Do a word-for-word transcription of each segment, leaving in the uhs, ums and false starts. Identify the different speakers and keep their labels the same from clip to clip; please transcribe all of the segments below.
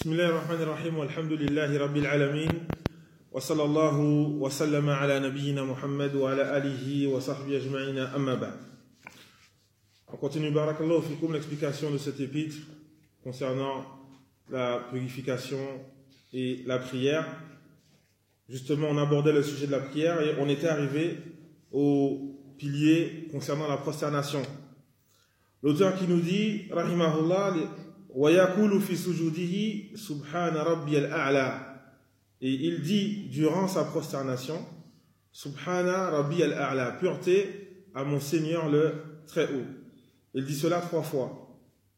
Speaker 1: Bismillahir Rahmanir Rahim, walhamdulillahi rabbil alamin, wa sallallahu wa sallama ala nabiyyina Muhammad wa ala alihi wa sahbihi ajma'ina amma ba'd. On continue, barakallahu fikum, l'explication de cet épître concernant la purification et la prière. Justement, on abordait le sujet de la prière et on était arrivé au pilier concernant la prosternation. L'auteur qui nous dit, rahimahullah, وَيَقُولُ فِي سُجُودِهِ سُبْحَانَ رَبِّيَ الْأَعْلَى. Et il dit durant sa prosternation, Subhana Rabbi al-A'la, pureté à mon Seigneur le très haut. Il dit cela trois fois.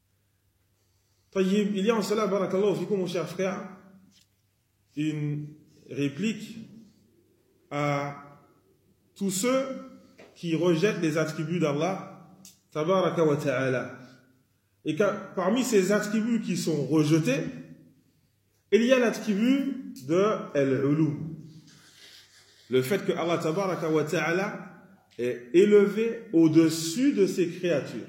Speaker 1: Il y a en cela, barakallahu fikum, mon cher frère, une réplique à tous ceux qui rejettent les attributs d'Allah, tabaraka wa ta'ala. Et que parmi ces attributs qui sont rejetés, il y a l'attribut de Al-Ulum. Le fait que Allah tabaraka wa ta'ala est élevé au-dessus de ses créatures.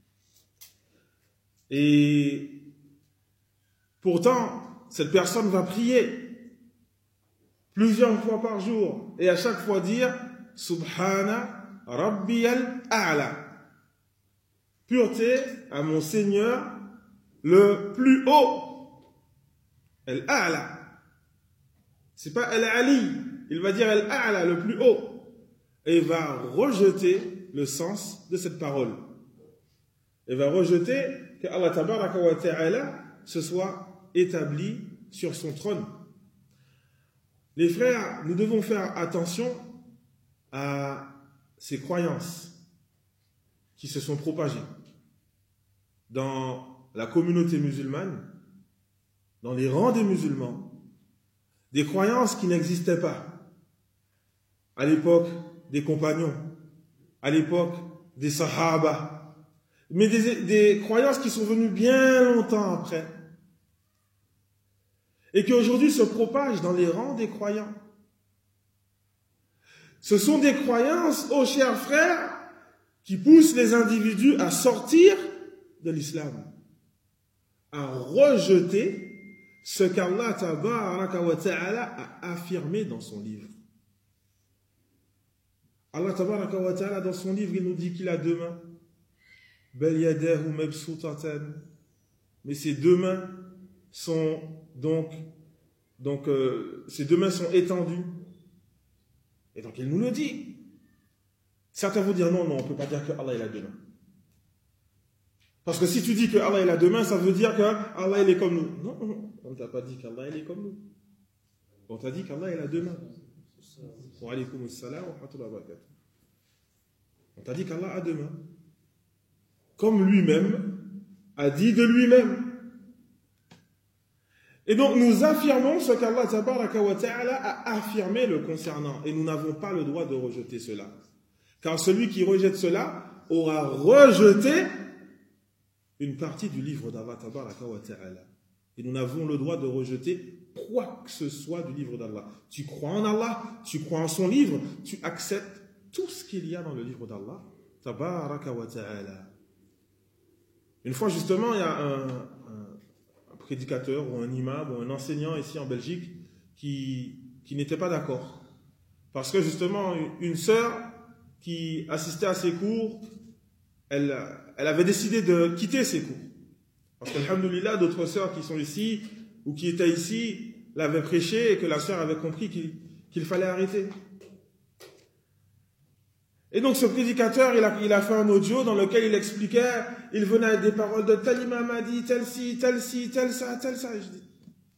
Speaker 1: Et pourtant, cette personne va prier plusieurs fois par jour et à chaque fois dire Subhana Rabbiyal A'la. Pureté à mon Seigneur le plus haut. Al-A'la. C'est pas Al-Ali. Il va dire Al-A'la, le plus haut. Et il va rejeter le sens de cette parole. Il va rejeter que Allah tabaraka wa ta'ala se soit établi sur son trône. Les frères, nous devons faire attention à ces croyances qui se sont propagées dans la communauté musulmane, dans les rangs des musulmans, des croyances qui n'existaient pas à l'époque des compagnons, à l'époque des sahaba, mais des, des croyances qui sont venues bien longtemps après et qui aujourd'hui se propagent dans les rangs des croyants. Ce sont des croyances, ô chers frères, qui poussent les individus à sortir de l'islam, à rejeter ce qu'Allah tabaraka wa ta'ala a affirmé dans son livre. Allah tabaraka wa ta'ala dans son livre, il nous dit qu'il a deux mains. Bal yadahu mabsutatan. Mais ces deux mains sont donc, donc euh, ces deux mains sont étendues. Et donc il nous le dit. Certains vont dire non, non, on ne peut pas dire que Allah il a deux mains. Parce que si tu dis que Allah il a deux mains, ça veut dire que Allah il est comme nous. Non, non, on ne t'a pas dit qu'Allah il est comme nous. On t'a dit qu'Allah il a deux mains. Wa alaykum assalam wa rahmatullahi wa barakatuh. On t'a dit qu'Allah a deux mains. Comme lui-même a dit de lui-même. Et donc nous affirmons ce qu'Allah tabaraka wa ta'ala a affirmé le concernant. Et nous n'avons pas le droit de rejeter cela. Car celui qui rejette cela aura rejeté une partie du livre d'Allah tabaraka wa ta'ala. Et nous n'avons le droit de rejeter quoi que ce soit du livre d'Allah. Tu crois en Allah, tu crois en son livre, tu acceptes tout ce qu'il y a dans le livre d'Allah tabaraka wa ta'ala. Une fois justement, il y a un, un, un prédicateur ou un imam ou un enseignant ici en Belgique qui, qui n'était pas d'accord. Parce que justement, une sœur qui assistait à ses cours, elle, elle avait décidé de quitter ses cours. Parce qu'alhamdoulilah, d'autres sœurs qui sont ici, ou qui étaient ici, l'avaient prêché et que la sœur avait compris qu'il, qu'il fallait arrêter. Et donc ce prédicateur, il a, il a fait un audio dans lequel il expliquait, il venait avec des paroles de tel imam a dit, tel ci, tel ci, tel ça, tel ça. Et je dis,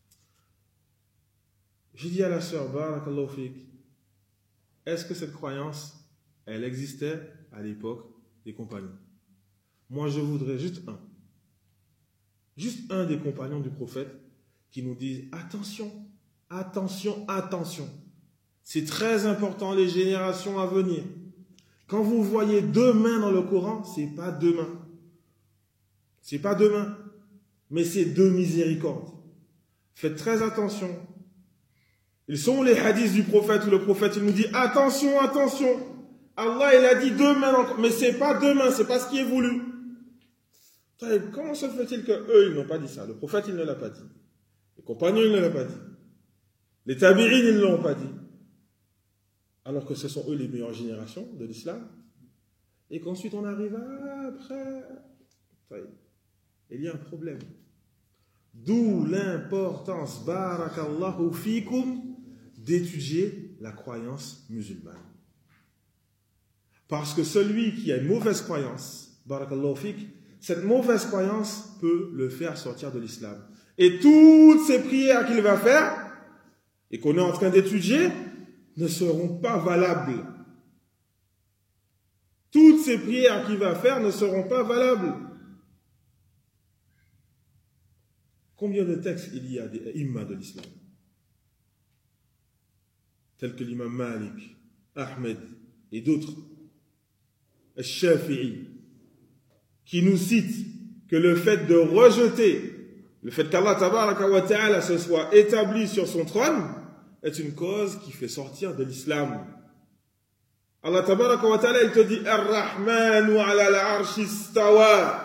Speaker 1: j'ai dit à la sœur, barakallahu fik, est-ce que cette croyance elle existait à l'époque des compagnons? Moi, je voudrais juste un. Juste un des compagnons du prophète qui nous dise attention, attention, attention. C'est très important les générations à venir. Quand vous voyez deux mains dans le Coran, c'est pas deux mains. C'est pas deux mains, mais c'est deux miséricordes. Faites très attention. Ils sont les hadiths du prophète où le prophète il nous dit attention, attention. Allah il a dit deux mains, mais c'est pas deux mains, c'est pas ce qui est voulu. Comment se fait-il qu'eux, ils n'ont pas dit ça? Le prophète, il ne l'a pas dit. Les compagnons, ils ne l'ont pas dit. Les tabi'in, ils ne l'ont pas dit. Alors que ce sont eux les meilleures générations de l'islam. Et qu'ensuite on arrive après. Il y a un problème. D'où l'importance, barakallahu fikum, d'étudier la croyance musulmane. Parce que celui qui a une mauvaise croyance, barakallahu fik, cette mauvaise croyance peut le faire sortir de l'islam. Et toutes ces prières qu'il va faire, et qu'on est en train d'étudier, ne seront pas valables. Toutes ces prières qu'il va faire ne seront pas valables. Combien de textes il y a des imams de l'islam, tels que l'imam Malik, Ahmed et d'autres, Al-Shafi'i, qui nous citent que le fait de rejeter, le fait qu'Allah tabaraka wa ta'ala se soit établi sur son trône, est une cause qui fait sortir de l'islam. Allah tabaraka wa ta'ala, il te dit Ar-Rahmanu ala al-arshi istawa.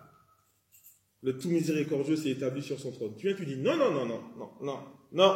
Speaker 1: Le tout miséricordieux s'est établi sur son trône. Tu viens, tu dis non, non, non, non, non, non, non.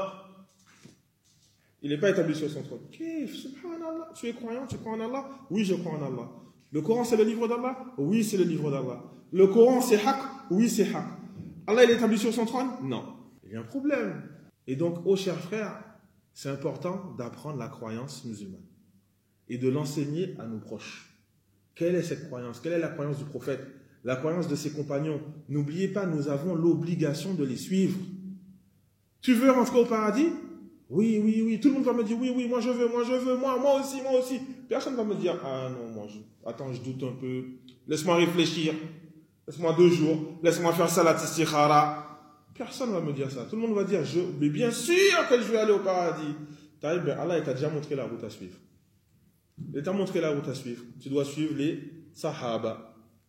Speaker 1: Il n'est pas établi sur son trône. Kif, subhanallah. Tu es croyant, tu crois en Allah? Oui, je crois en Allah. Le Coran, c'est le livre d'Allah? Oui, c'est le livre d'Allah. Le Coran, c'est haq? Oui, c'est haq. Allah, il est établi sur son trône? Non. Il y a un problème. Et donc, ô chers frères, c'est important d'apprendre la croyance musulmane et de l'enseigner à nos proches. Quelle est cette croyance? Quelle est la croyance du prophète? La croyance de ses compagnons? N'oubliez pas, nous avons l'obligation de les suivre. Tu veux rentrer au paradis? Oui, oui, oui. Tout le monde va me dire oui, oui, moi je veux, moi je veux, moi, moi aussi, moi aussi. Personne ne va me dire ah non, moi je... attends, je doute un peu. Laisse-moi réfléchir. Laisse-moi deux jours. Laisse-moi faire salat istikhara. Personne ne va me dire ça. Tout le monde va dire je, mais bien sûr que je vais aller au paradis. Ben Allah, il t'a déjà montré la route à suivre. Il t'a montré la route à suivre. Tu dois suivre les sahaba.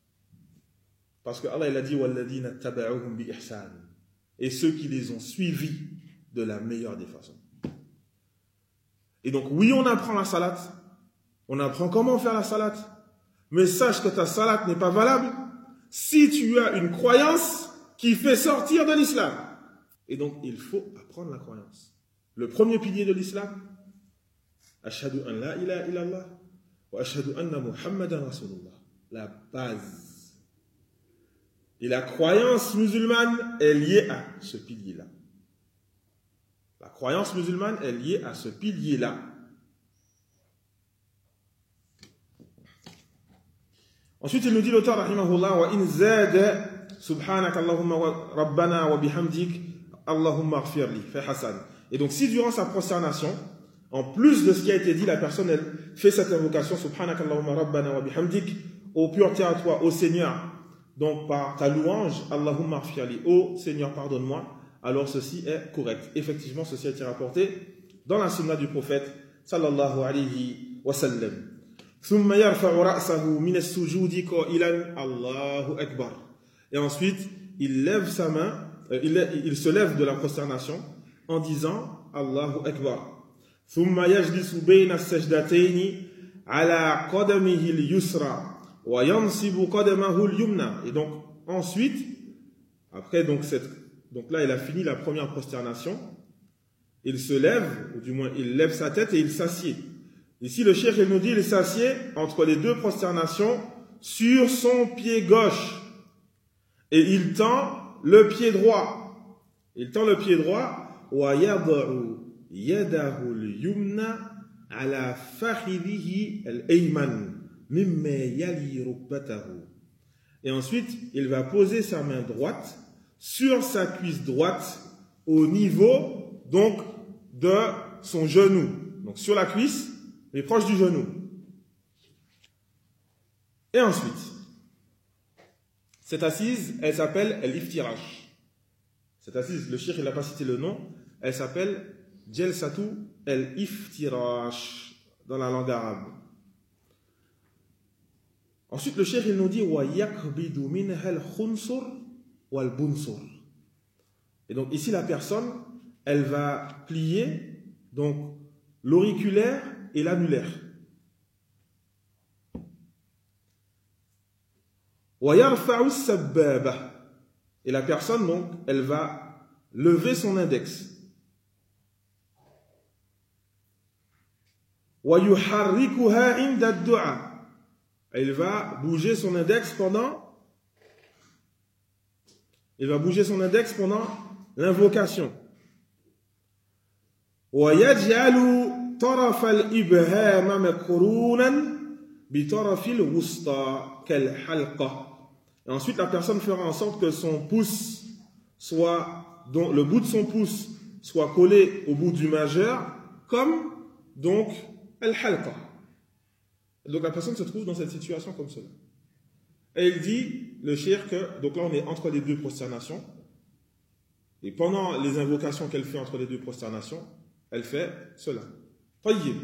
Speaker 1: Parce que Allah, il a dit walladina taba'uhum bi ihsan. Et ceux qui les ont suivis de la meilleure des façons. Et donc, oui, on apprend la salat. On apprend comment faire la salat. Mais sache que ta salat n'est pas valable si tu as une croyance qui fait sortir de l'islam. Et donc, il faut apprendre la croyance. Le premier pilier de l'islam, ashhadu an la ilaha illallah wa ashhadu anna muhammadan rasulullah. La base. Et la croyance musulmane est liée à ce pilier-là. La croyance musulmane est liée à ce pilier-là. Ensuite, il nous dit l'auteur, rahimahullah, wa in zada subhanaka Allahumma rabbana wa bihamdik Allahumma aghfirli. Fait Hassan. Et donc, si durant sa prosternation, en plus de ce qui a été dit, la personne elle fait cette invocation, subhanaka Allahumma rabbana wa bihamdik, ô pureté à toi, ô Seigneur, donc par ta louange, Allahumma aghfirli, ô Seigneur, pardonne-moi, alors ceci est correct. Effectivement, ceci a été rapporté dans la sunna du prophète, sallallahu alayhi wa sallam. Thumma yarfa'u ra'sahu min as-sujudi qa'ilan Allahu akbar. Et ensuite, il lève sa main, euh, il, il se lève de la prosternation en disant Allahu akbar. Thumma yajlisu bayna as-sajdatayn ala qadamihi al-yusra. Et donc, ensuite, après donc, cette, donc là, il a fini la première prosternation, il se lève, ou du moins, il lève sa tête et il s'assied. Ici, le cheikh, il nous dit, il s'assied entre les deux prosternations sur son pied gauche. Et il tend le pied droit. Il tend le pied droit, وَيَضَعُ يَدَهُ الْيُمْنَ عَلَى فَخِذِهِ الْأَيْمَنِ. Et ensuite, il va poser sa main droite sur sa cuisse droite au niveau donc de son genou. Donc sur la cuisse, mais proche du genou. Et ensuite, cette assise, elle s'appelle al-iftirash. Cette assise, le cheikh, il n'a pas cité le nom, elle s'appelle Jalsatu al-iftirash dans la langue arabe. Ensuite, le cheikh, il nous dit وَيَقْبِدُ مِنْهَا الْخُنْصُرْ وَالْبُنْصُرْ. Et donc, ici, la personne, elle va plier donc l'auriculaire et l'annulaire. وَيَرْفَعُ السَّبَّابَ. Et la personne, donc, elle va lever son index. وَيُحَرِّكُهَا عِنْدَ الدُّعَى. Il va bouger son index pendant il va bouger son index pendant l'invocation. وَيَجْعَلُ طَرَفَ الْإِبْهَامَ مَقْرُونًا بِطَرَفِ الْوُسْطَى كَالْحَلْقَةِ. Et ensuite, la personne fera en sorte que son pouce soit, donc, le bout de son pouce soit collé au bout du majeur, comme donc al-halqa. Donc la personne se trouve dans cette situation comme cela. Et il dit, le cheikh, que, donc là on est entre les deux prosternations, et pendant les invocations qu'elle fait entre les deux prosternations, elle fait cela. Tayyib.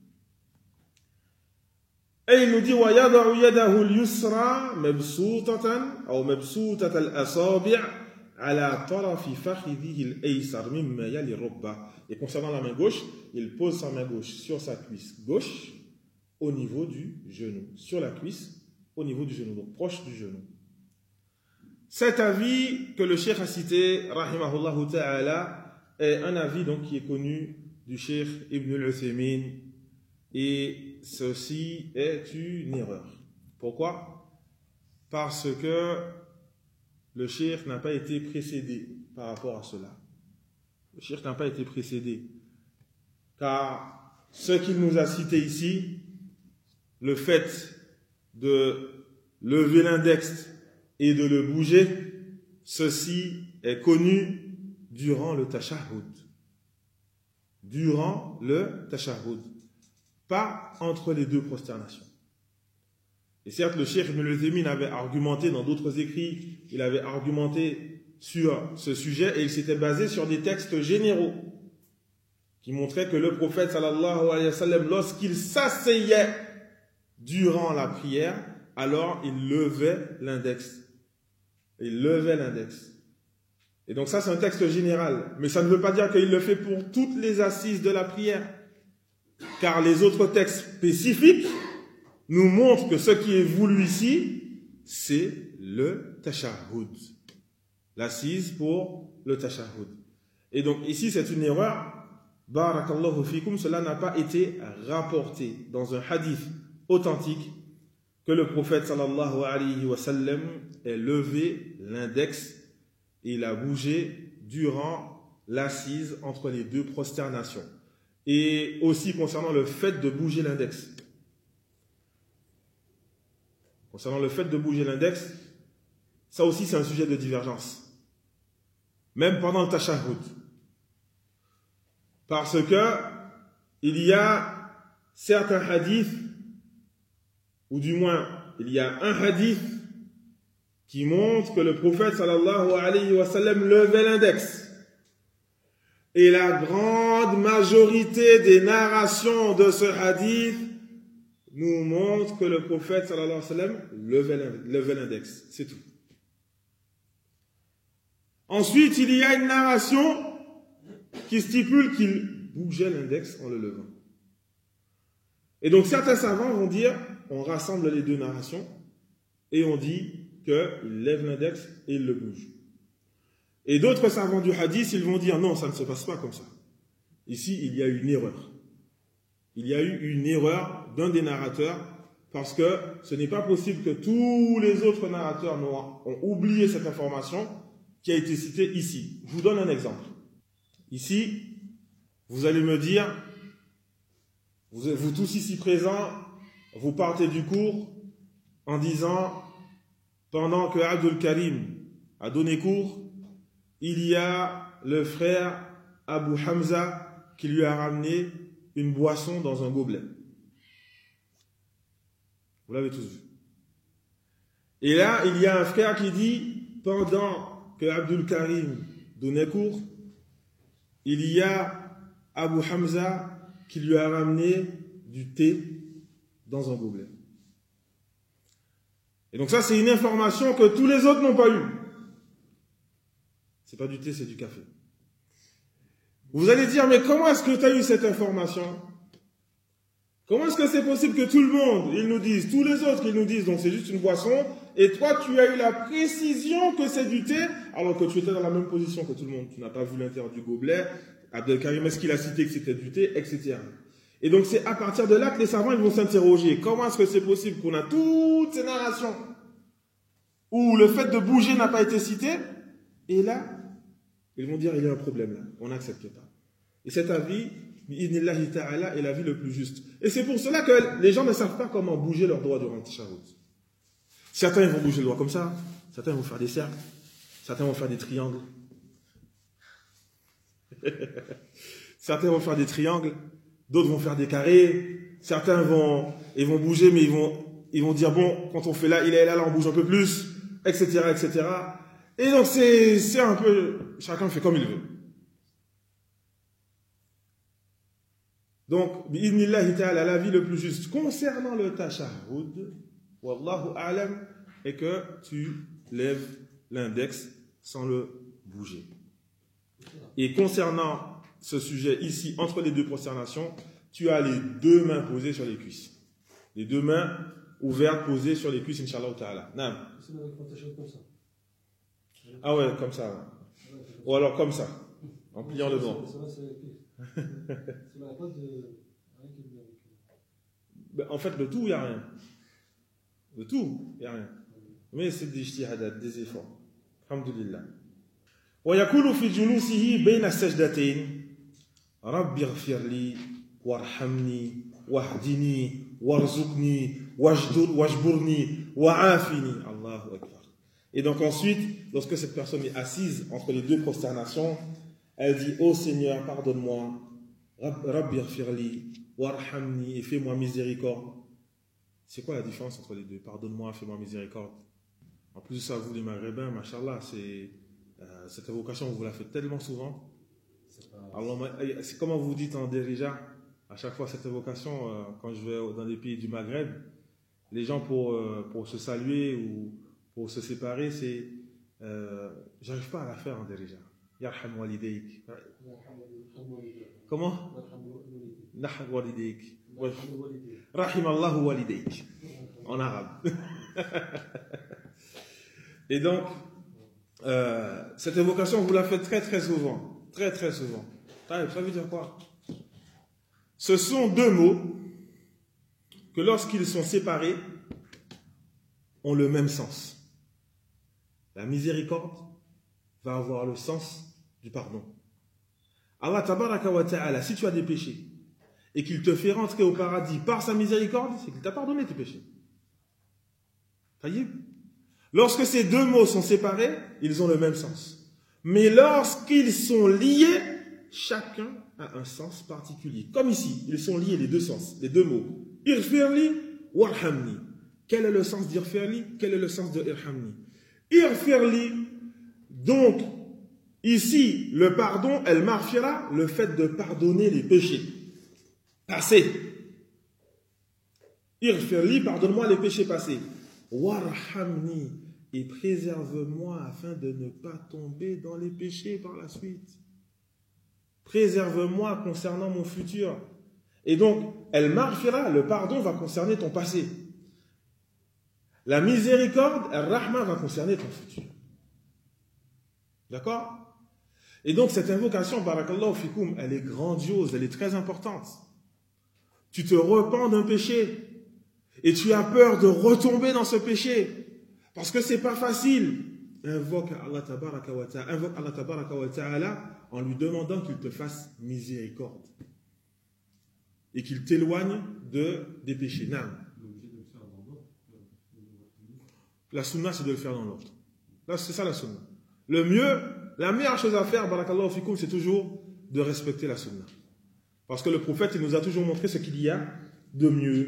Speaker 1: Et il nous dit, وَيَضَعُ يَدَهُ الْيُسْرَى مَبْسُوطَةً أو مَبْسُوطَةَ الْأَصَابِعِ عَلَى طَرَفِ فَخِذِهِ الْأَيْسَرِ مِمَّا يَلِي الرُّكْبَةِ. Et concernant la main gauche, il pose sa main gauche sur sa cuisse gauche au niveau du genou. Sur la cuisse, au niveau du genou, donc proche du genou. Cet avis que le cheikh a cité, rahimahullah ta'ala, est un avis donc qui est connu du cheikh Ibn al-Uthaymin, et ceci est une erreur. Pourquoi? Parce que le cheikh n'a pas été précédé par rapport à cela. Le cheikh n'a pas été précédé. Car ce qu'il nous a cité ici, le fait de lever l'index et de le bouger, ceci est connu durant le tashahhud. Durant le tashahhud. Pas entre les deux prosternations. Et certes, le cheikh Ibn al-Uthaymin avait argumenté dans d'autres écrits, il avait argumenté sur ce sujet et il s'était basé sur des textes généraux qui montraient que le prophète sallallahu alayhi wa sallam, lorsqu'il s'asseyait durant la prière, alors il levait l'index. Il levait l'index. Et donc ça, c'est un texte général. Mais ça ne veut pas dire qu'il le fait pour toutes les assises de la prière. Car les autres textes spécifiques nous montrent que ce qui est voulu ici, c'est le tashahhud. L'assise pour le tashahhud. Et donc ici, c'est une erreur. Barakallahu fikum, cela n'a pas été rapporté dans un hadith authentique que le prophète sallallahu alayhi wa sallam ait levé l'index et il a bougé durant l'assise entre les deux prosternations. Et aussi concernant le fait de bouger l'index. Concernant le fait de bouger l'index, ça aussi c'est un sujet de divergence. Même pendant le tashahhud. Parce que il y a certains hadiths, ou du moins il y a un hadith qui montre que le prophète sallallahu alayhi wa sallam levait l'index. Et la grande majorité des narrations de ce hadith nous montrent que le prophète sallallahu alayhi wa sallam levait l'index. C'est tout. Ensuite, il y a une narration qui stipule qu'il bougeait l'index en le levant. Et donc certains savants vont dire, on rassemble les deux narrations et on dit qu'il lève l'index et il le bouge. Et d'autres savants du hadith, ils vont dire non, ça ne se passe pas comme ça. Ici, il y a une erreur. Il y a eu une erreur d'un des narrateurs parce que ce n'est pas possible que tous les autres narrateurs ont oublié cette information qui a été citée ici. Je vous donne un exemple. Ici, vous allez me dire, vous, vous tous ici présents, vous partez du cours en disant, pendant que Abdul Karim a donné cours, il y a le frère Abu Hamza qui lui a ramené une boisson dans un gobelet. Vous l'avez tous vu. Et là, il y a un frère qui dit, pendant que Abdul Karim donnait cours, il y a Abu Hamza qui lui a ramené du thé dans un gobelet. Et donc ça, c'est une information que tous les autres n'ont pas eue. C'est pas du thé, c'est du café. Vous allez dire, mais comment est-ce que tu as eu cette information? Comment est-ce que c'est possible que tout le monde, ils nous disent, tous les autres, ils nous disent, donc c'est juste une boisson, et toi tu as eu la précision que c'est du thé, alors que tu étais dans la même position que tout le monde. Tu n'as pas vu l'intérieur du gobelet, Abdelkarim, est-ce qu'il a cité que c'était du thé, et cetera. Et donc c'est à partir de là que les savants ils vont s'interroger. Comment est-ce que c'est possible qu'on a toutes ces narrations où le fait de bouger n'a pas été cité, et là, ils vont dire il y a un problème là, on n'accepte pas. Et cet avis, bi'idhnillahi ta'ala, est l'avis le plus juste. Et c'est pour cela que les gens ne savent pas comment bouger leurs doigts durant le tashahhud. Certains vont bouger le doigt comme ça, certains vont faire des cercles, certains vont faire des triangles. Certains vont faire des triangles, d'autres vont faire des carrés, certains vont, ils vont bouger, mais ils vont, ils vont dire, bon, quand on fait là, il est là, là, on bouge un peu plus, et cetera, et cetera. Et donc, c'est, c'est un peu, chacun fait comme il veut. Donc, bi'idhnillahi ta'ala, la vie le plus juste concernant le tashahhud, wallahu a'lam, est que tu lèves l'index sans le bouger. Et concernant ce sujet ici, entre les deux prosternations, tu as les deux mains posées sur les cuisses. Les deux mains ouvertes posées sur les cuisses, Inch'Allah ta'ala. Naam. Ah ouais, comme ça. Ouais. Ou alors comme ça, en pliant le doigt. Ben, en fait, le tout, il n'y a rien. Le tout, il n'y a rien. Mais c'est des ijtihadat, des efforts. Alhamdulillah. ويقول في جلوسه بين السجدتين رب اغفر لي وارحمني واهدني وارزقني واجبرني وعافني الله أكبر. Et donc ensuite, lorsque cette personne est assise entre les deux prosternations, elle dit, ô Seigneur, pardonne-moi, Rabbi ighfirli warhamni, et fais-moi miséricorde. C'est quoi la différence entre les deux? Pardonne-moi, fais-moi miséricorde. En plus de ça, vous les Maghrébins, machallah, c'est euh, cette évocation, vous la faites tellement souvent. Alors, c'est comment vous dites en dérija, à chaque fois cette évocation, euh, quand je vais dans les pays du Maghreb, les gens pour, euh, pour se saluer ou pour se séparer, c'est euh, j'arrive pas à la faire en dérija. Yarham walidayk. Comment? Naham walidayk. Rahim Allah walidayk. En arabe. Et donc, euh, cette évocation, vous la faites très très souvent. Très très souvent. Ça veut dire quoi? Ce sont deux mots que lorsqu'ils sont séparés, ont le même sens. La miséricorde va avoir le sens du pardon. Allah tabaraka wa ta'ala, si tu as des péchés et qu'il te fait rentrer au paradis par sa miséricorde, c'est qu'il t'a pardonné tes péchés. Taïb. Lorsque ces deux mots sont séparés, ils ont le même sens. Mais lorsqu'ils sont liés, chacun a un sens particulier. Comme ici, ils sont liés les deux sens, les deux mots. Irfirli warhamni. Quel est le sens d'irfirli? Quel est le sens de irhamni? Irfirli, donc, ici, le pardon, el marfira, le fait de pardonner les péchés passés. Irfirli, pardonne-moi les péchés passés. Warhamni, et préserve-moi afin de ne pas tomber dans les péchés par la suite. Préserve-moi concernant mon futur. Et donc, el marfira, le pardon va concerner ton passé. La miséricorde, el rahma, va concerner ton futur. D'accord? Et donc, cette invocation, barakallahu fikoum, elle est grandiose, elle est très importante. Tu te repens d'un péché et tu as peur de retomber dans ce péché parce que c'est pas facile. Invoque Allah tabaraka wa ta'ala, invoque Allah tabaraka wa ta'ala en lui demandant qu'il te fasse miséricorde et qu'il t'éloigne de, des péchés. Non. La sunna, c'est de le faire dans l'ordre. Là, c'est ça la sunna. Le mieux, la meilleure chose à faire, barakallahu fikoum, c'est toujours de respecter la sunna. Parce que le prophète, il nous a toujours montré ce qu'il y a de mieux.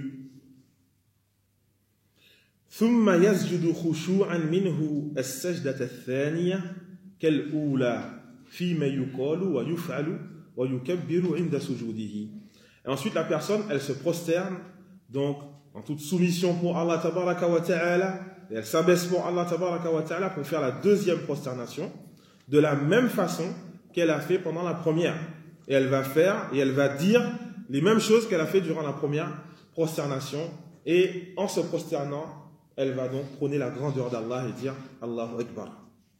Speaker 1: ثم يسجد خشوعا منه السجدة الثانية كالأولى فيما يقال ويفعل ويكبر عند سجوده. Et ensuite la personne, elle se prosterne donc en toute soumission pour Allah tabaraka wa ta'ala, et elle s'abaisse pour Allah tabaraka wa ta'ala pour faire la deuxième prosternation de la même façon qu'elle a fait pendant la première. Et elle va faire et elle va dire les mêmes choses qu'elle a fait durant la première prosternation, et en se prosternant elle va donc prôner la grandeur d'Allah et dire Allahu Akbar.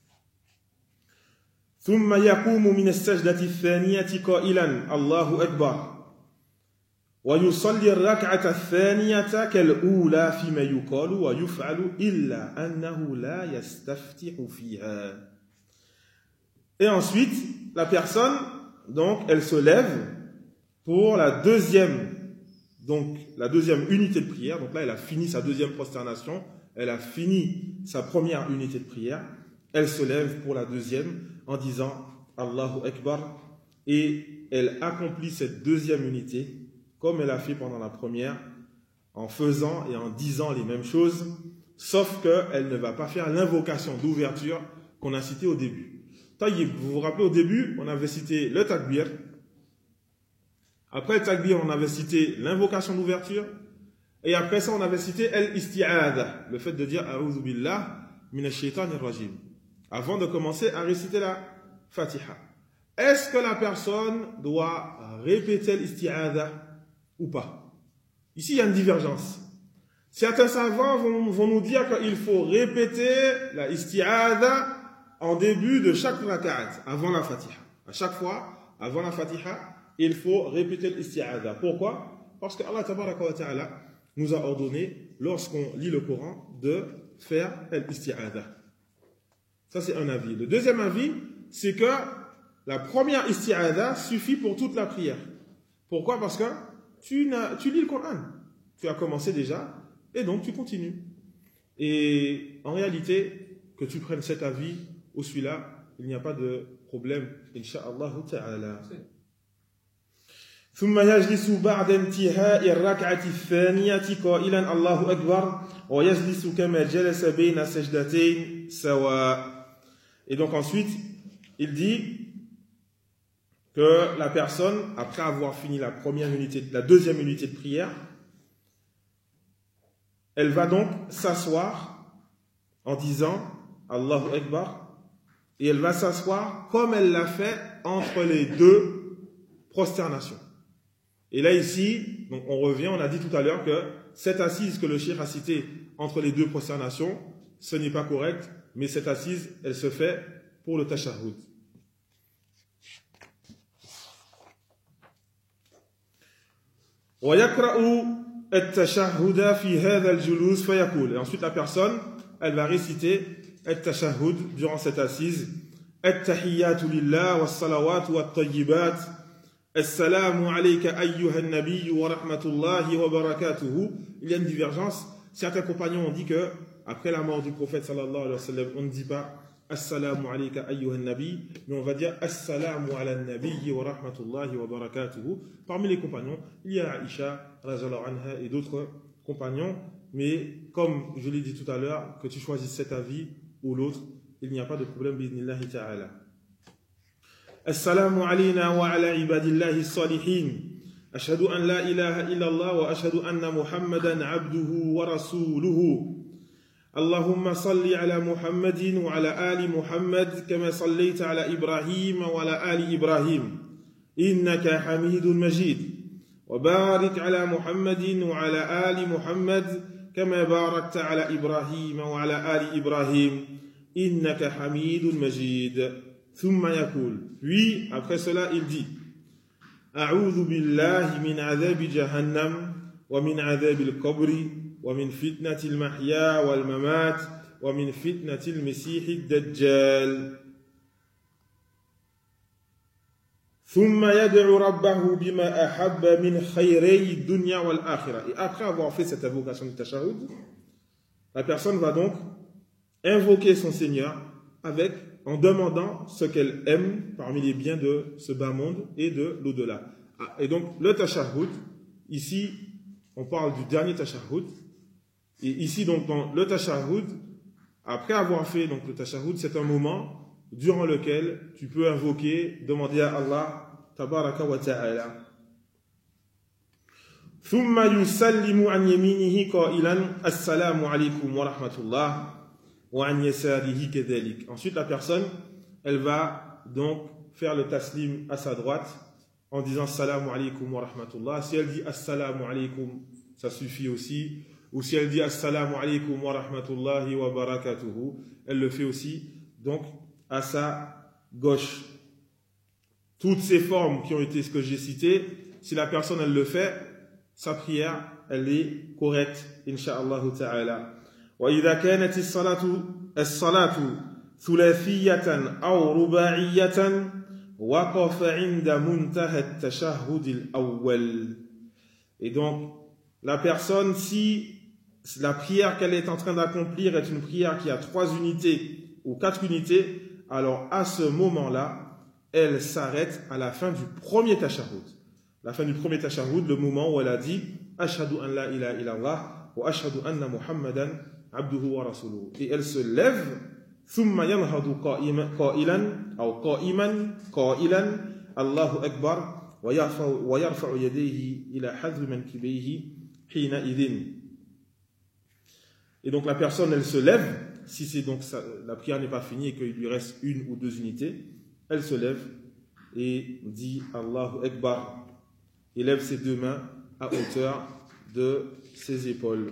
Speaker 1: ثم يقوم من السجدة الثانية قائلا الله أكبر ويصلي الركعة الثانية كالأولى فيما يقال ويفعل إلا أنه لا يستفتح فيها. Et ensuite, la personne, donc, elle se lève pour la deuxième, donc, la deuxième unité de prière. Donc là, elle a fini sa deuxième prosternation, elle a fini sa première unité de prière. Elle se lève pour la deuxième en disant Allahu Akbar et elle accomplit cette deuxième unité comme elle a fait pendant la première, en faisant et en disant les mêmes choses, sauf qu'elle ne va pas faire l'invocation d'ouverture qu'on a citée au début. Taïb, vous vous rappelez au début, on avait cité le takbir. Après le takbir, on avait cité l'invocation d'ouverture. Et après ça, on avait cité el-isti'adha, le fait de dire A'udhu billah minash shaitanir rajim, avant de commencer à réciter la Fatiha. Est-ce que la personne doit répéter l'isti'adha ou pas? Ici, il y a une divergence. Certains savants vont, vont nous dire qu'il faut répéter la isti'adha en début de chaque raka'at, avant la Fatiha. À chaque fois, avant la Fatiha, il faut répéter l'isti'adha. Pourquoi? Parce que Allah tabaraka wa ta'ala nous a ordonné, lorsqu'on lit le Coran, de faire l'isti'adha. Ça, c'est un avis. Le deuxième avis, c'est que la première isti'adha suffit pour toute la prière. Pourquoi? Parce que tu, tu lis le Coran. Tu as commencé déjà, et donc tu continues. Et en réalité, que tu prennes cet avis ou celui-là, il n'y a pas de problème, incha'Allah ta'ala. ثم يجلس بعد انتهاء الركعة الثانية قائلا الله أكبر ويجلس كما جلس بين سجدتين سواء. Et donc ensuite, il dit que la personne, après avoir fini la première unité, la deuxième unité de prière, elle va donc s'asseoir en disant Allahu Akbar, et elle va s'asseoir comme elle l'a fait entre les deux prosternations. Et là ici, donc on revient, on a dit tout à l'heure que cette assise que le cheikh a citée entre les deux prosternations, ce n'est pas correct, mais cette assise, elle se fait pour le tashahhud. Et ensuite la personne, elle va réciter at-tashahhud durant cette assise. At-tahiyyatu lillah was-salawatu wat-tayyibat. Assalamu alayka ayyuhan nabiy wa rahmatullahi wa barakatuhu. Il y a une divergence. Certains compagnons ont dit que après la mort du prophète sallallahu alayhi wa sallam, on ne dit pas Assalamu alayka ayyuhan nabiy, mais on va dire Assalamu ala nabiy wa rahmatullahi wa barakatuhu. Parmi les compagnons, il y a Aïcha radhiyallahu anha et d'autres compagnons, mais comme je l'ai dit tout à l'heure, que tu choisisses cet avis ou l'autre, il n'y a pas de problème bi'idhnillahi ta'ala. Assalamu alayna wa ala ibadillahi salihin. Ashhadu an la ilaha illallah wa ashhadu anna Muhammadan abduhu wa rasuluhu. اللهم صل على محمد وعلى آل محمد كما صليت على إبراهيم وعلى آل إبراهيم إنك حميد مجيد وبارك على محمد وعلى آل محمد كما باركت على إبراهيم وعلى آل إبراهيم إنك حميد مجيد ثم يقول puis après cela il dit أعوذ بالله من عذاب جهنم ومن عذاب القبر ومن فتنة المحيا والممات ومن فتنة المسيح الدجال ثم يدعو ربه بما أحب من خيري الدنيا والآخرة. Et après avoir fait cette invocation du tashahhud, la personne va donc invoquer son Seigneur avec, en demandant ce qu'elle aime parmi les biens de ce bas monde et de l'au-delà. Et donc le tashahhud, ici on parle du dernier tashahhud. Et ici, donc, dans le tashahhud, après avoir fait donc, le tashahhud, c'est un moment durant lequel tu peux invoquer, demander à Allah, tabaraka wa ta'ala. ثم يسلم عن يمينه قائلا السلام عليكم ورحمة الله وعن يساره كذلك. Ensuite, la personne, elle va donc faire le taslim à sa droite en disant Assalamu alaikum wa rahmatullah. Si elle dit Assalamu alaikum, ça suffit aussi. ou si elle dit assalamu alaikum wa rahmatullahi wa barakatuhu, elle le fait aussi donc à sa gauche. Toutes ces formes qui ont été ce que j'ai cité, si la personne elle le fait, sa prière elle est correcte, incha'Allah ta'ala. Wa idha kanat as-salatu as-salatu thulathiyatan aw ruba'iyatan waqafa 'inda muntaha at-tashahhud al-awwal. Et donc la personne, si la prière qu'elle est en train d'accomplir est une prière qui a trois unités ou quatre unités, alors à ce moment-là, elle s'arrête à la fin du premier tashahhud. La fin du premier tashahhud, le moment où elle a dit Ashhadu an la ilaha illallah wa ashhadu anna Muhammadan abduhu wa rasuluhu. Et elle se lève, thumma yanhadu qa'ilan ou qa'iman qa'ilan Allahu akbar wa yarfa'u yadayhi ila hadri mankibayhi hina idhin. Et donc la personne elle se lève, si c'est donc ça, la prière n'est pas finie et qu'il lui reste une ou deux unités, elle se lève et dit Allahu Akbar et lève ses deux mains à hauteur de ses épaules.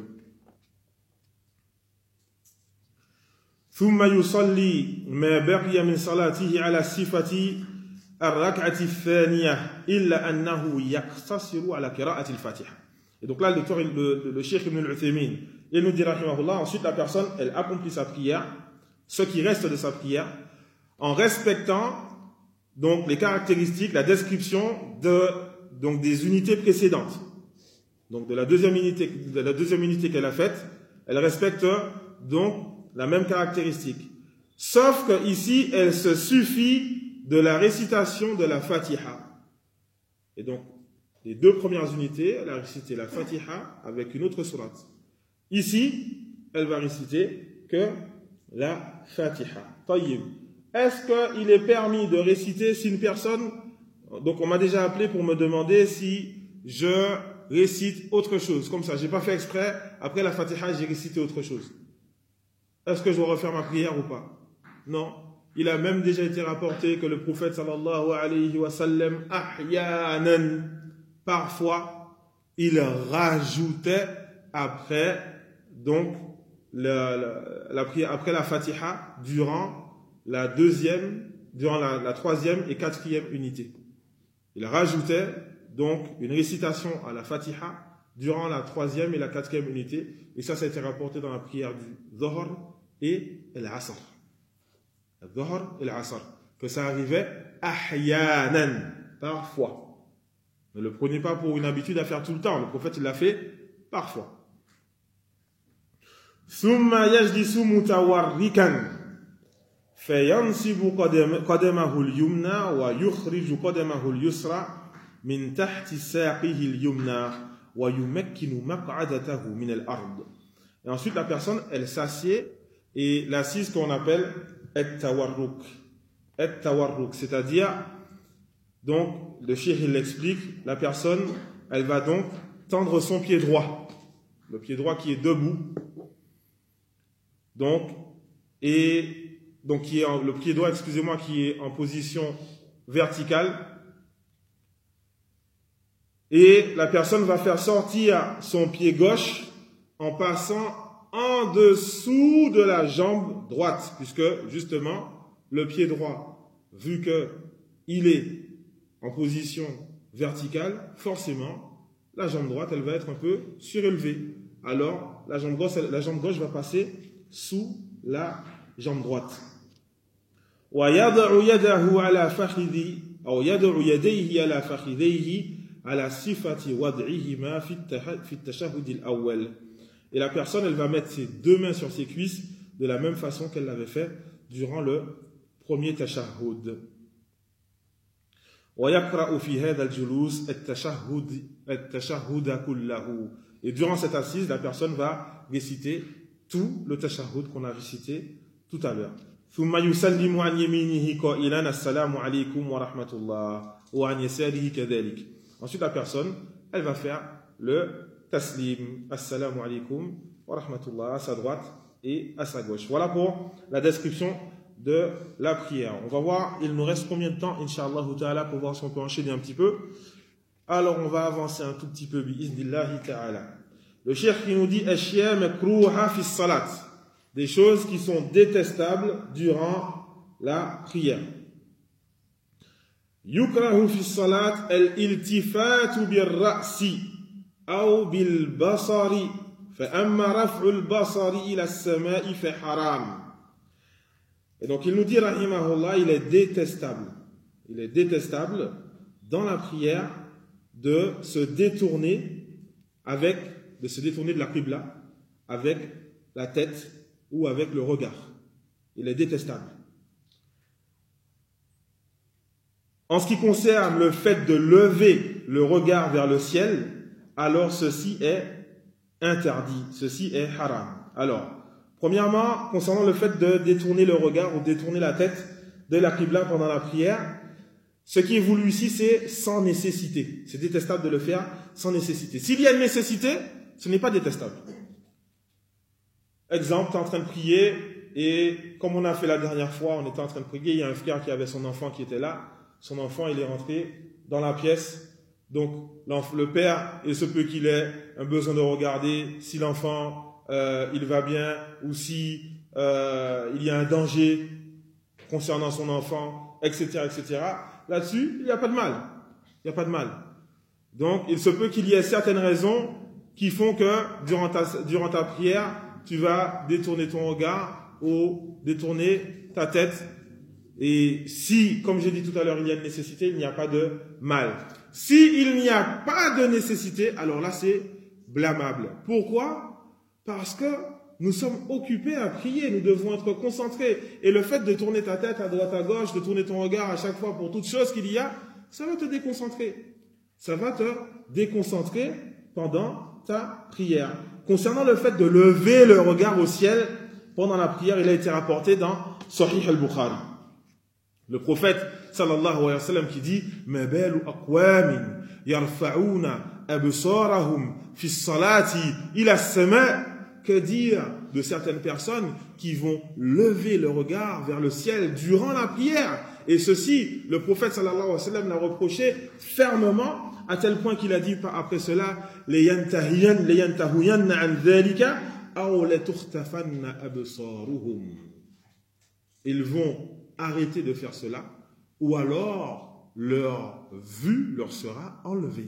Speaker 1: ثم يصلي ما بقي من صلاته على صفة الركعة الثانية إلا أنه يقتصر على قراءة الفاتحة. Et donc là le docteur le, le, le Cheikh Ibn al-Uthaymin il nous dit rahimahullah, ensuite la personne elle accomplit sa prière, ce qui reste de sa prière, en respectant donc les caractéristiques, la description de donc des unités précédentes. Donc de la deuxième unité, de la deuxième unité qu'elle a faite, elle respecte donc la même caractéristique. Sauf que ici, elle se suffit de la récitation de la Fatiha. Et donc les deux premières unités, elle a récité la Fatiha avec une autre sourate. Ici, elle va réciter que la Fatiha. Tayyib. Est-ce qu'il est permis de réciter si une personne... Donc on m'a déjà appelé pour me demander si je récite autre chose. Comme ça, je n'ai pas fait exprès. Après la Fatiha, j'ai récité autre chose. Est-ce que je dois refaire ma prière ou pas? Non. Il a même déjà été rapporté que le prophète sallallahu alayhi wa sallam, ahyanan, parfois, il rajoutait après, donc, la, la, la prière, après la Fatiha, durant la deuxième, durant la, la troisième et quatrième unité. Il rajoutait donc une récitation à la Fatiha durant la troisième et la quatrième unité. Et ça, ça a été rapporté dans la prière du Dhuhr et l'Asr. Le Dhuhr et l'Asr. Que ça arrivait ahyanan, parfois. Ne le prenez pas pour une habitude à faire tout le temps. Le prophète, il l'a fait parfois. ثم يجلس متوركا فينصب قدمه اليمنى ويخرج قدمه اليسرى من تحت ساقه اليمنى ويمكن مقعدته من الأرض. Et ensuite la personne elle s'assied et l'assise qu'on appelle at-tawarruk. At-tawarruk, c'est-à-dire donc le cheikh il l'explique, la personne elle va donc tendre son pied droit, le pied droit qui est debout. Donc, et donc qui est en, le pied droit, excusez-moi, qui est en position verticale. Et la personne va faire sortir son pied gauche en passant en dessous de la jambe droite, puisque justement le pied droit, vu que il est en position verticale, forcément la jambe droite elle va être un peu surélevée. Alors la jambe gauche, la jambe gauche va passer sous la jambe droite. ويضع يده على فخذه أو يضع يديه على فخذيه على صفة وضعهما في التشهد الأول. Et la personne elle va mettre ses deux mains sur ses cuisses de la même façon qu'elle l'avait fait durant le premier tashahhud. ويقرأ في هذا الجلوس التشهد التشهد كله. Et durant cette assise la personne va réciter tout le tashahhud qu'on a récité tout à l'heure. ثم يسلم عن يمينه قائلا السلام عليكم ورحمة الله وعن يساره كذلك. Ensuite la personne, elle va faire le taslim, assalamu alaikum wa rahmatullah à sa droite et à sa gauche. Voilà pour la description de la prière. On va voir, il nous reste combien de temps, Inch'Allah ta'ala, pour voir si on peut enchaîner un petit peu. Alors on va avancer un tout petit peu, bi'iznillahi ta'ala. Le cheikh qui nous dit ashya makruha fi salat, des choses qui sont détestables durant la prière. Yukrahu fi salat al-iltifatu bir-ra'si aw bil-basari fa amma raf'u al-basari ila as-sama'i fa haram. Et donc il nous dit rahimahullah, il est détestable. Il est détestable dans la prière de se détourner avec de se détourner de la qibla avec la tête ou avec le regard. Il est détestable. En ce qui concerne le fait de lever le regard vers le ciel, alors ceci est interdit, ceci est haram. Alors, premièrement, concernant le fait de détourner le regard ou détourner la tête de la qibla pendant la prière, ce qui est voulu ici, c'est sans nécessité. C'est détestable de le faire sans nécessité. S'il y a une nécessité, ce n'est pas détestable. Exemple, tu es en train de prier et comme on a fait la dernière fois, on était en train de prier, il y a un frère qui avait son enfant qui était là. Son enfant, il est rentré dans la pièce. Donc, le père, il se peut qu'il ait un besoin de regarder si l'enfant, euh, il va bien ou si euh, il y a un danger concernant son enfant, et cetera, et cetera. Là-dessus, il n'y a pas de mal. Il n'y a pas de mal. Donc, il se peut qu'il y ait certaines raisons qui font que durant ta, durant ta prière, tu vas détourner ton regard ou détourner ta tête. Et si, comme j'ai dit tout à l'heure, il y a une nécessité, il n'y a pas de mal. Si il n'y a pas de nécessité, alors là, c'est blâmable. Pourquoi? Parce que nous sommes occupés à prier, nous devons être concentrés. Et le fait de tourner ta tête à droite à gauche, de tourner ton regard à chaque fois pour toute chose qu'il y a, ça va te déconcentrer. Ça va te déconcentrer pendant ta prière. Concernant le fait de lever le regard au ciel pendant la prière, il a été rapporté dans Sahih al-Bukhari. Le prophète sallallahu alayhi wa sallam qui dit ma balu aqwamin yarfa'una absarahum fi salati ila as-sama', que dire de certaines personnes qui vont lever le regard vers le ciel durant la prière? Et ceci, le prophète sallallahu alayhi wa sallam l'a reproché fermement, à tel point qu'il a dit après cela liyantahiyan liyantahuyanna an dhalika aw la tukhtafanna absaruhum. Ils vont arrêter de faire cela, ou alors leur vue leur sera enlevée.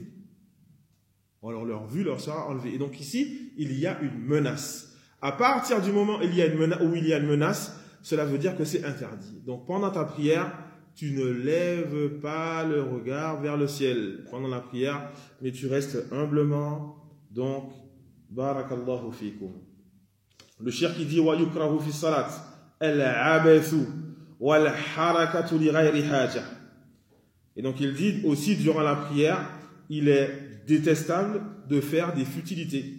Speaker 1: Ou alors leur vue leur sera enlevée. Et donc ici, il y a une menace. À partir du moment où il y a une menace, où il y a une menace, cela veut dire que c'est interdit. Donc pendant ta prière, tu ne lèves pas le regard vers le ciel pendant la prière, mais tu restes humblement. Donc, barakallahu fikum. Le cheikh qui dit wa yukrahu fi salat al-abathu wal harakatu li ghayri haja. Et donc il dit aussi durant la prière, il est détestable de faire des futilités.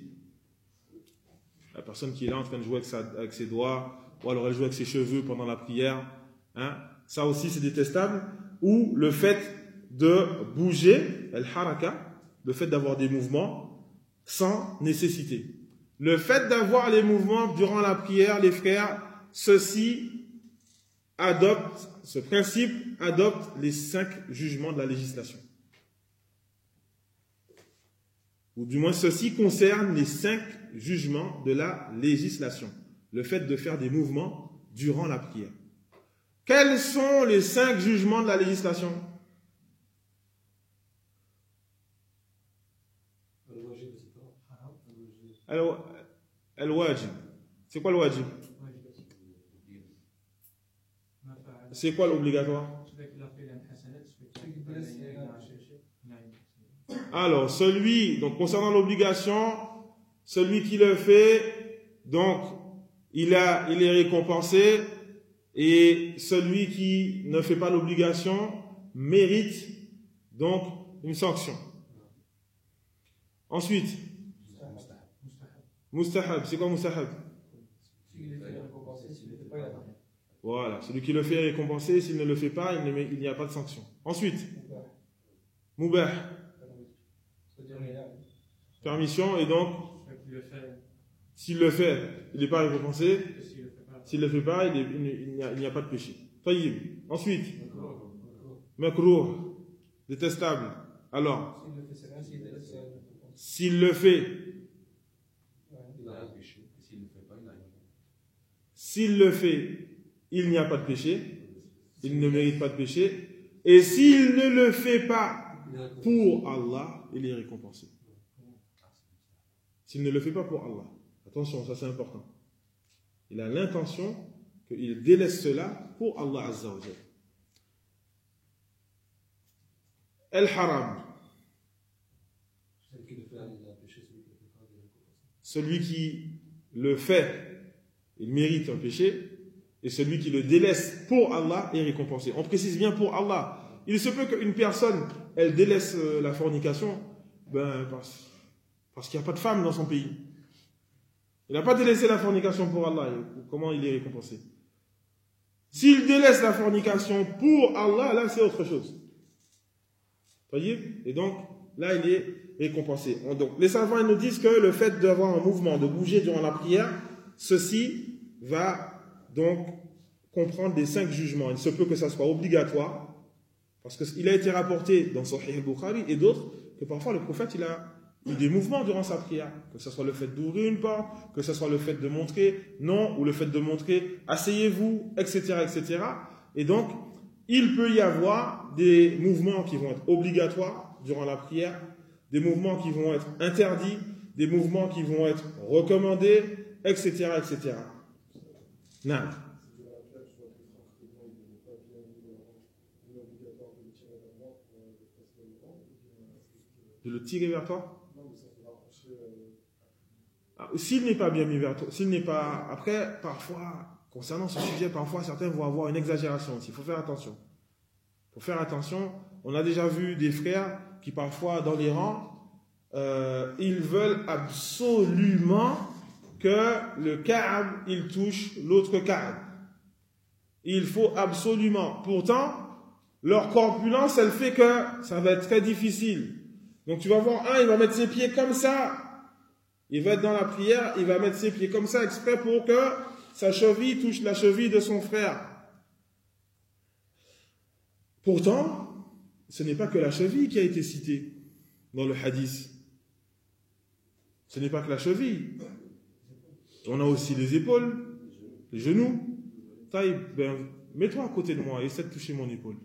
Speaker 1: La personne qui est là en train de jouer avec, sa, avec ses doigts, ou alors elle joue avec ses cheveux pendant la prière, hein, ça aussi c'est détestable. Ou le fait de bouger, al-haraka, le fait d'avoir des mouvements sans nécessité. Le fait d'avoir les mouvements durant la prière, les frères, ceci adopte, ce principe adopte les cinq jugements de la législation. Ou du moins, ceci concerne les cinq jugements de la législation. Le fait de faire des mouvements durant la prière. Quels sont les cinq jugements de la législation? Alors, al-wajib. C'est quoi le wajib? C'est quoi l'obligatoire? Alors, celui, donc concernant l'obligation, celui qui le fait, donc, il, a, il est récompensé, et celui qui ne fait pas l'obligation mérite donc une sanction. Ensuite, mustahab, c'est quoi mustahab? Voilà, celui qui le fait est récompensé, s'il ne le fait pas, il n'y a pas de sanction. Ensuite, mubah, permission, et donc, s'il le fait, il n'est pas récompensé, s'il ne le fait pas, il, est, il, il n'y a, a pas de péché. Tayyib. Ensuite, makruh, détestable. Alors, s'il le fait, S'il le fait, il n'y a pas de péché, il ne mérite pas de péché, et s'il ne le fait pas pour Allah, il est récompensé. S'il ne le fait pas pour Allah, attention, ça c'est important. Il a l'intention qu'il délaisse cela pour Allah Azza wa Jalla. El-Haram. Celui qui le fait, il mérite un péché, et celui qui le délaisse pour Allah est récompensé. On précise bien pour Allah. Il se peut qu'une personne, elle délaisse la fornication, ben, parce, parce qu'il n'y a pas de femme dans son pays. Il n'a pas délaissé la fornication pour Allah. Comment il est récompensé? S'il délaisse la fornication pour Allah, là c'est autre chose. Voyez? Et donc, là il est récompensé. Donc, les savants nous disent que le fait d'avoir un mouvement, de bouger durant la prière, ceci va donc comprendre des cinq jugements. Il se peut que ça soit obligatoire, parce qu'il a été rapporté dans Sahih al-Bukhari et d'autres, que parfois le prophète il a eu des mouvements durant sa prière, que ce soit le fait d'ouvrir une porte, que ce soit le fait de montrer non, ou le fait de montrer asseyez-vous, et cetera, et cetera. Et donc, il peut y avoir des mouvements qui vont être obligatoires durant la prière, des mouvements qui vont être interdits, des mouvements qui vont être recommandés, et cetera, et cetera. Non. De le tirer vers toi? Ah, s'il n'est pas bien mis vers toi, s'il n'est pas... Après, parfois, concernant ce sujet, parfois certains vont avoir une exagération aussi. Il faut faire attention. Il faut faire attention. On a déjà vu des frères qui parfois, dans les rangs, euh, ils veulent absolument que le Ka'b, il touche l'autre Ka'b. Il faut absolument. Pourtant, leur corpulence, elle fait que ça va être très difficile. Donc tu vas voir un, il va mettre ses pieds comme ça. Il va être dans la prière, il va mettre ses pieds comme ça, exprès pour que sa cheville touche la cheville de son frère. Pourtant, ce n'est pas que la cheville qui a été citée dans le hadith. Ce n'est pas que la cheville. On a aussi les épaules, les genoux. Taïb, ben, mets-toi à côté de moi et essaie de toucher mon épaule.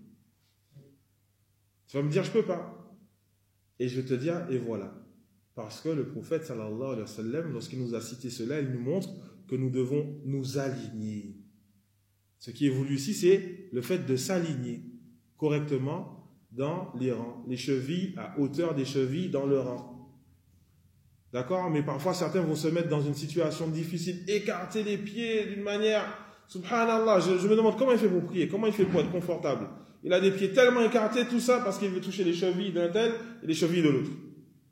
Speaker 1: Tu vas me dire, je peux pas. Et je vais te dire, et voilà. Parce que le prophète, sallallahu alayhi wa sallam, lorsqu'il nous a cité cela, il nous montre que nous devons nous aligner. Ce qui est voulu ici, c'est le fait de s'aligner correctement dans les rangs. Les chevilles à hauteur des chevilles dans le rang. D'accord? Mais parfois, certains vont se mettre dans une situation difficile, écarter les pieds d'une manière... Subhanallah, je, je me demande comment il fait pour prier, comment il fait pour être confortable. Il a des pieds tellement écartés, tout ça, parce qu'il veut toucher les chevilles d'un tel et les chevilles de l'autre.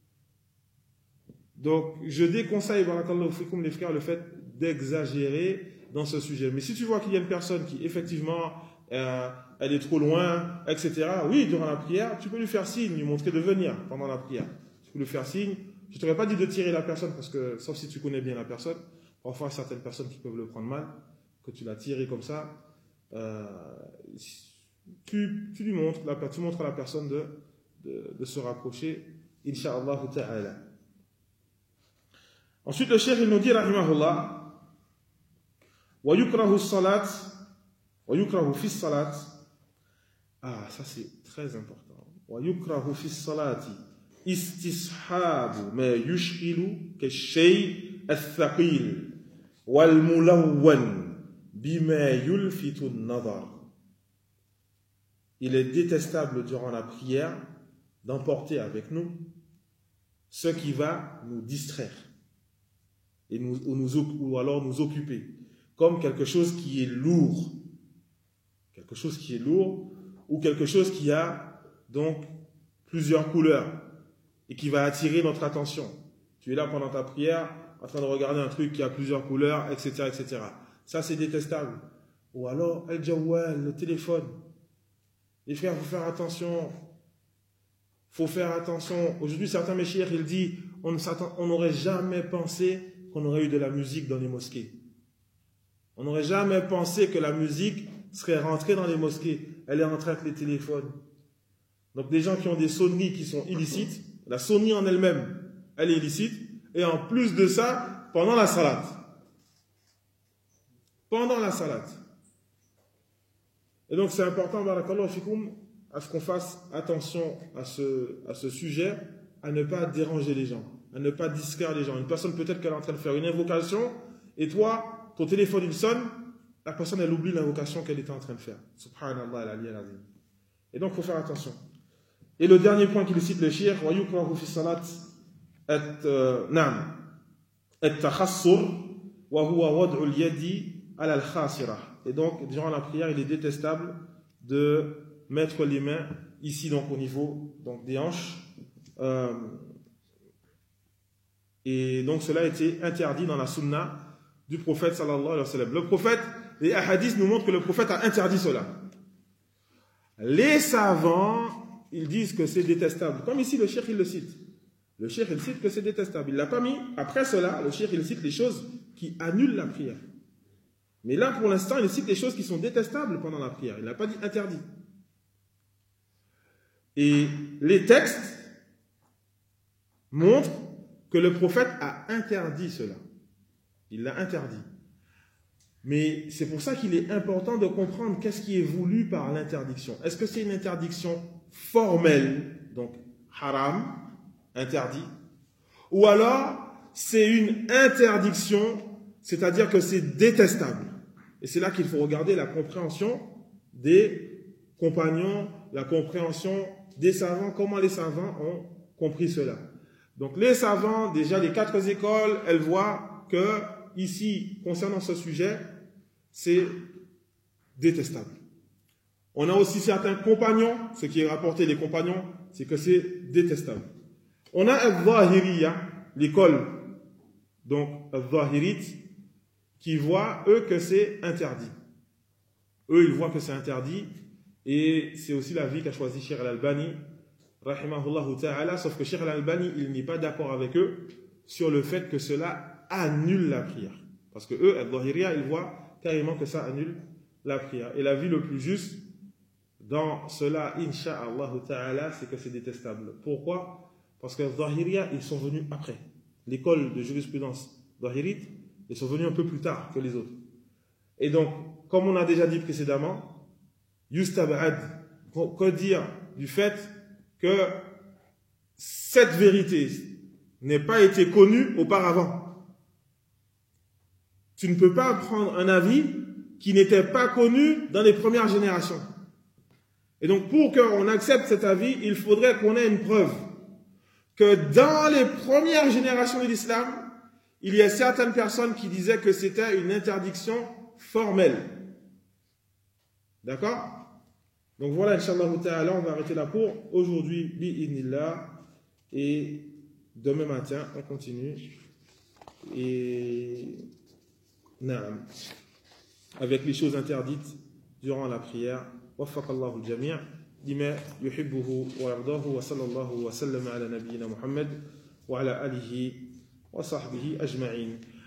Speaker 1: Donc, je déconseille, barakallahu fikum, les frères, le fait d'exagérer dans ce sujet. Mais si tu vois qu'il y a une personne qui, effectivement, euh, elle est trop loin, et cetera, oui, durant la prière, tu peux lui faire signe, lui montrer de venir pendant la prière. Tu peux lui faire signe. Je ne t'aurais pas dit de tirer la personne, parce que, sauf si tu connais bien la personne, parfois, certaines personnes qui peuvent le prendre mal, que tu l'as tiré comme ça, euh, tu, tu lui montres, la, tu montres à la personne de, de, de se rapprocher, incha'Allah ta'ala. Ensuite, le cheikh, il nous dit, rahimahullah, wa yukrahu salat, wa yukrahu fi salat. Ah, ça c'est très important. Wa yukrahu fi salati istishabu ma yushghilu kashay al-thaqil wal mulawwan bima yulfitu an-nazar. Il est détestable durant la prière d'emporter avec nous ce qui va nous distraire. Et nous, ou, nous, ou alors nous occuper, comme quelque chose qui est lourd, quelque chose qui est lourd, ou quelque chose qui a donc plusieurs couleurs, et qui va attirer notre attention. Tu es là pendant ta prière, en train de regarder un truc qui a plusieurs couleurs, et cetera, et cetera. Ça c'est détestable. Ou alors, el jawwal, le téléphone. Les frères, il faut faire attention. Il faut faire attention. Aujourd'hui, certains méchirs, ils disent, on n'aurait jamais pensé qu'on aurait eu de la musique dans les mosquées. On n'aurait jamais pensé que la musique serait rentrée dans les mosquées. Elle est rentrée avec les téléphones. Donc des gens qui ont des sonneries qui sont illicites, la sonnerie en elle-même, elle est illicite, et en plus de ça, pendant la salat. pendant la salat. Et donc c'est important, barakallahu fikoum, à ce qu'on fasse attention à ce, à ce sujet, à ne pas déranger les gens, à ne pas distraire les gens. Une personne peut-être qu'elle est en train de faire une invocation, et toi, ton téléphone il sonne, la personne elle oublie l'invocation qu'elle était en train de faire. Subhanallah al-ali al-azim. Et donc il faut faire attention. Et le dernier point qu'il cite le shir, wa yukrahu fi salat na'am at-takhassur wa huwa wad'u al-yadi ala al-khasira. Et donc durant la prière, il est détestable de mettre les mains ici donc au niveau donc des hanches. Euh, et donc cela a été interdit dans la sunna du prophète sallallahu alayhi wa sallam. Le prophète, les hadiths nous montrent que le prophète a interdit cela. Les savants, ils disent que c'est détestable. Comme ici, le cheikh, il le cite. Le cheikh, il cite que c'est détestable. Il ne l'a pas mis. Après cela, le cheikh, il cite les choses qui annulent la prière. Mais là, pour l'instant, il cite les choses qui sont détestables pendant la prière. Il n'a pas dit interdit. Et les textes montrent que le prophète a interdit cela. Il l'a interdit. Mais c'est pour ça qu'il est important de comprendre qu'est-ce qui est voulu par l'interdiction. Est-ce que c'est une interdiction formelle, donc haram, interdit, ou alors c'est une interdiction, c'est-à-dire que c'est détestable. Et c'est là qu'il faut regarder la compréhension des compagnons, la compréhension des savants, comment les savants ont compris cela. Donc les savants, déjà les quatre écoles, elles voient que ici, concernant ce sujet, c'est détestable. On a aussi certains compagnons, ce qui est rapporté des compagnons, c'est que c'est détestable. On a al-Zahiriya, l'école, donc al-Zahirite, qui voit, eux, que c'est interdit. Eux, ils voient que c'est interdit, et c'est aussi la vie qu'a choisi Cheikh al-Albani, rahimahullah ta'ala, sauf que Cheikh al-Albani, il n'est pas d'accord avec eux sur le fait que cela annule la prière. Parce que eux, al-Zahiriya, ils voient carrément que ça annule la prière. Et la vie le plus juste dans cela, insha'Allah ta'ala, c'est que c'est détestable. Pourquoi? Parce que Zahiriya, ils sont venus après. L'école de jurisprudence Zahirite, ils sont venus un peu plus tard que les autres. Et donc, comme on a déjà dit précédemment, Yustab'ad, que dire du fait que cette vérité n'ait pas été connue auparavant. Tu ne peux pas prendre un avis qui n'était pas connu dans les premières générations. Et donc, pour qu'on accepte cet avis, il faudrait qu'on ait une preuve que dans les premières générations de l'islam, il y a certaines personnes qui disaient que c'était une interdiction formelle. D'accord? Donc voilà, Inch'Allah ta'ala, on va arrêter là pour aujourd'hui, bi'idnillah, et demain matin, on continue. Et naam, avec les choses interdites durant la prière. وفق الله الجميع لما يحبه ويرضاه وصلى الله وسلم على نبينا محمد وعلى آله وصحبه أجمعين.